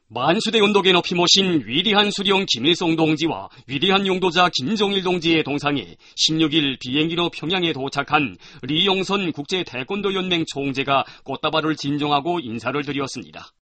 만수대 운동에 높이 모신 위대한 수령 김일성 동지와 위대한 용도자 김정일 동지의 동상에 16일 비행기로 평양에 도착한 리용선 국제태권도연맹 총재가 꽃다발을 진정하고 인사를 드렸습니다.